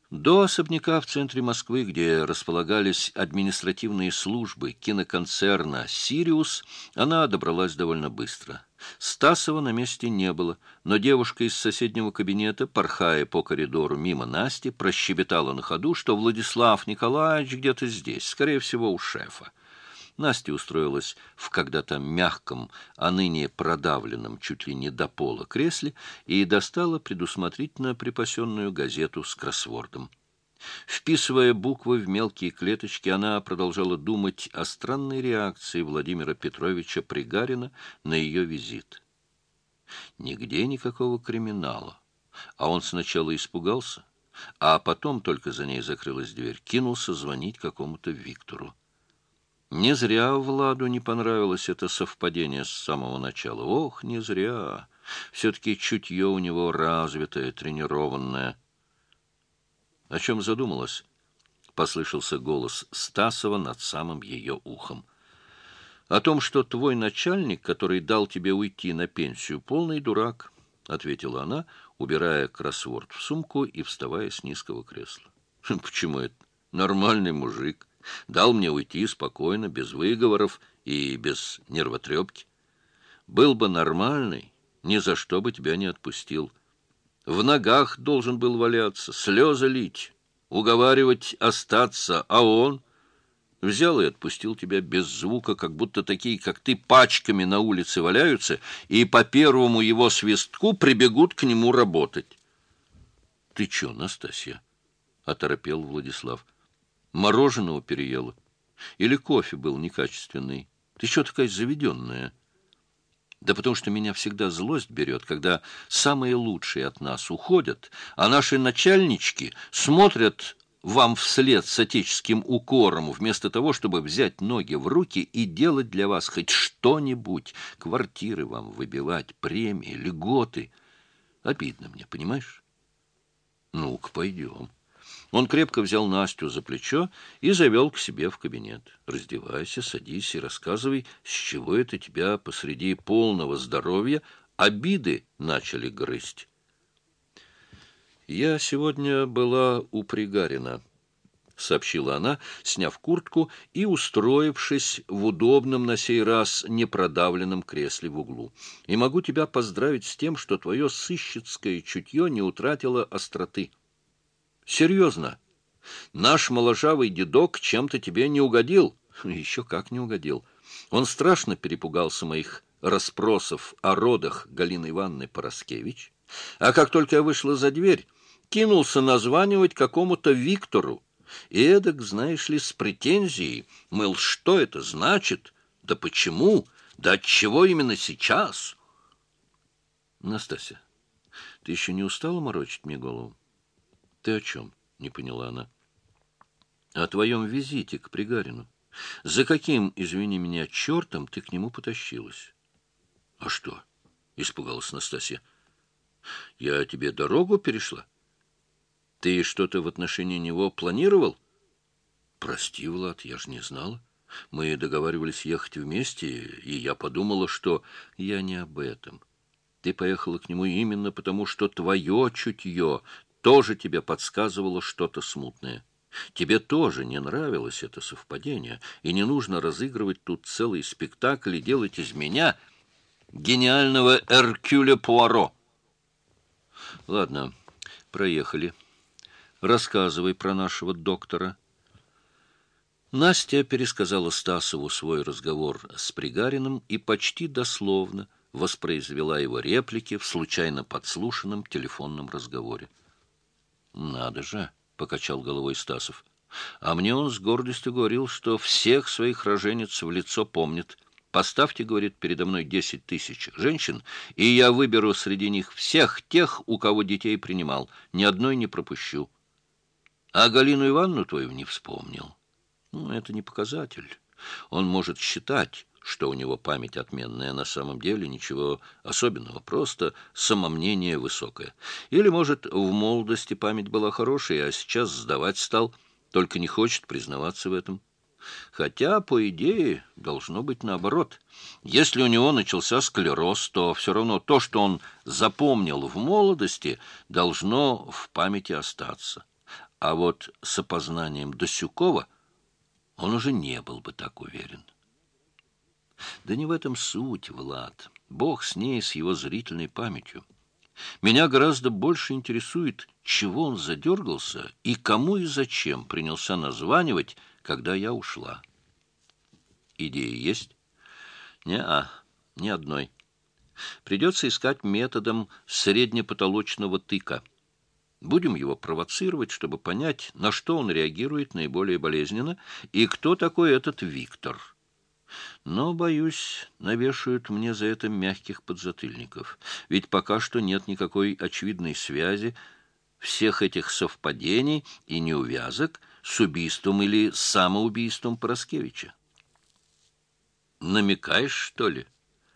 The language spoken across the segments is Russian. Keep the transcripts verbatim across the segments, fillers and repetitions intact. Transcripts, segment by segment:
До особняка в центре Москвы, где располагались административные службы киноконцерна «Сириус», она добралась довольно быстро. Стасова на месте не было, но девушка из соседнего кабинета, порхая по коридору мимо Насти, прощебетала на ходу, что Владислав Николаевич где-то здесь, скорее всего, у шефа. Настя устроилась в когда-то мягком, а ныне продавленном чуть ли не до пола кресле и достала предусмотрительно припасенную газету с кроссвордом. Вписывая буквы в мелкие клеточки, она продолжала думать о странной реакции Владимира Петровича Пригарина на ее визит. Нигде никакого криминала. А он сначала испугался, а потом, только за ней закрылась дверь, кинулся звонить какому-то Виктору. Не зря Владу не понравилось это совпадение с самого начала. Ох, не зря. Все-таки чутье у него развитое, тренированное. — О чем задумалась? — послышался голос Стасова над самым ее ухом. — О том, что твой начальник, который дал тебе уйти на пенсию, полный дурак, — ответила она, убирая кроссворд в сумку и вставая с низкого кресла. — Почему это? Нормальный мужик. Дал мне уйти спокойно, без выговоров и без нервотрепки. Был бы нормальный, ни за что бы тебя не отпустил. В ногах должен был валяться, слезы лить, уговаривать остаться, а он взял и отпустил тебя без звука, как будто такие, как ты, пачками на улице валяются и по первому его свистку прибегут к нему работать. — Ты че, Настасья? — оторопел Владислав. — Мороженого переела? Или кофе был некачественный? Ты что такая заведенная? Да потому что меня всегда злость берет, когда самые лучшие от нас уходят, а наши начальнички смотрят вам вслед с отеческим укором, вместо того, чтобы взять ноги в руки и делать для вас хоть что-нибудь, квартиры вам выбивать, премии, льготы. Обидно мне, понимаешь? Ну-ка, пойдем. Он крепко взял Настю за плечо и завел к себе в кабинет. «Раздевайся, садись и рассказывай, с чего это тебя посреди полного здоровья обиды начали грызть». «Я сегодня была у Пригарина», — сообщила она, сняв куртку и устроившись в удобном на сей раз непродавленном кресле в углу. «И могу тебя поздравить с тем, что твое сыщицкое чутье не утратило остроты». Серьезно, наш моложавый дедок чем-то тебе не угодил? Еще как не угодил. Он страшно перепугался моих расспросов о родах Галины Ивановны Пороскевич, а как только я вышла за дверь, кинулся названивать какому-то Виктору. И эдак, знаешь ли, с претензией, мол, что это значит, да почему, да отчего именно сейчас? Настасья, ты еще не устала морочить мне голову? — Ты о чем? — не поняла она. — О твоем визите к Пригарину. За каким, извини меня, чертом ты к нему потащилась? — А что? — испугалась Настасья. — Я тебе дорогу перешла? Ты что-то в отношении него планировал? — Прости, Влад, я же не знала. Мы договаривались ехать вместе, и я подумала, что... Я не об этом. Ты поехала к нему именно потому, что твое чутье тоже тебе подсказывало что-то смутное. Тебе тоже не нравилось это совпадение, и не нужно разыгрывать тут целый спектакль и делать из меня гениального Эркюля Пуаро. Ладно, проехали. Рассказывай про нашего доктора. Настя пересказала Стасову свой разговор с Пригариным и почти дословно воспроизвела его реплики в случайно подслушанном телефонном разговоре. «Надо же!» — покачал головой Стасов. «А мне он с гордостью говорил, что всех своих роженец в лицо помнит. Поставьте, — говорит, — передо мной десять тысяч женщин, и я выберу среди них всех тех, у кого детей принимал. Ни одной не пропущу. А Галину Ивановну твою не вспомнил. Ну, это не показатель. Он может считать, что у него память отменная, на самом деле ничего особенного, просто самомнение высокое. Или, может, в молодости память была хорошая, а сейчас сдавать стал, только не хочет признаваться в этом. Хотя, по идее, должно быть наоборот. Если у него начался склероз, то все равно то, что он запомнил в молодости, должно в памяти остаться. А вот с опознанием Досюкова он уже не был бы так уверен. Да не в этом суть, Влад. Бог с ней, с его зрительной памятью. Меня гораздо больше интересует, чего он задергался и кому и зачем принялся названивать, когда я ушла. Идеи есть? Не-а, ни одной. Придется искать методом среднепотолочного тыка. Будем его провоцировать, чтобы понять, на что он реагирует наиболее болезненно и кто такой этот Виктор. Но, боюсь, навешают мне за это мягких подзатыльников. Ведь пока что нет никакой очевидной связи всех этих совпадений и неувязок с убийством или самоубийством Пороскевича. Намекаешь, что ли?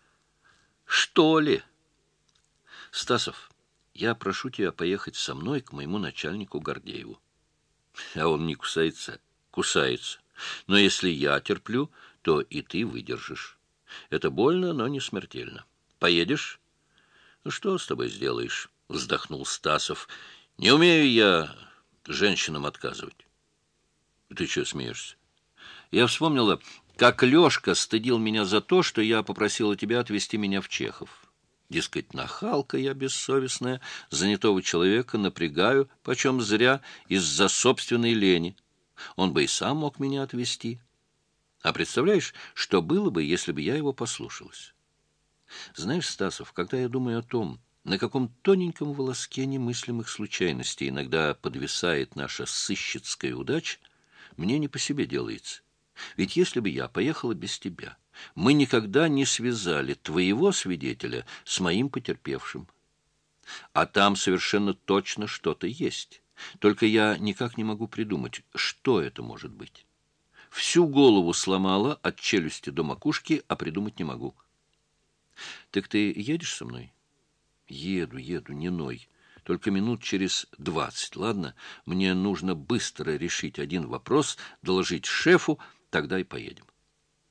Что ли? Стасов, я прошу тебя поехать со мной к моему начальнику Гордееву. А он не кусается? Кусается. Но если я терплю, то и ты выдержишь. Это больно, но не смертельно. Поедешь? Ну, что с тобой сделаешь? Вздохнул Стасов. Не умею я женщинам отказывать. Ты что смеешься? Я вспомнила, как Лёшка стыдил меня за то, что я попросила тебя отвезти меня в Чехов. Дескать, нахалка я бессовестная, занятого человека напрягаю, почем зря, из-за собственной лени. Он бы и сам мог меня отвезти. А представляешь, что было бы, если бы я его послушалась? Знаешь, Стасов, когда я думаю о том, на каком тоненьком волоске немыслимых случайностей иногда подвисает наша сыщицкая удача, мне не по себе делается. Ведь если бы я поехала без тебя, мы никогда не связали твоего свидетеля с моим потерпевшим. А там совершенно точно что-то есть. Только я никак не могу придумать, что это может быть. Всю голову сломала от челюсти до макушки, а придумать не могу. Так ты едешь со мной? Еду, еду, не ной. Только минут через двадцать, ладно? Мне нужно быстро решить один вопрос, доложить шефу, тогда и поедем.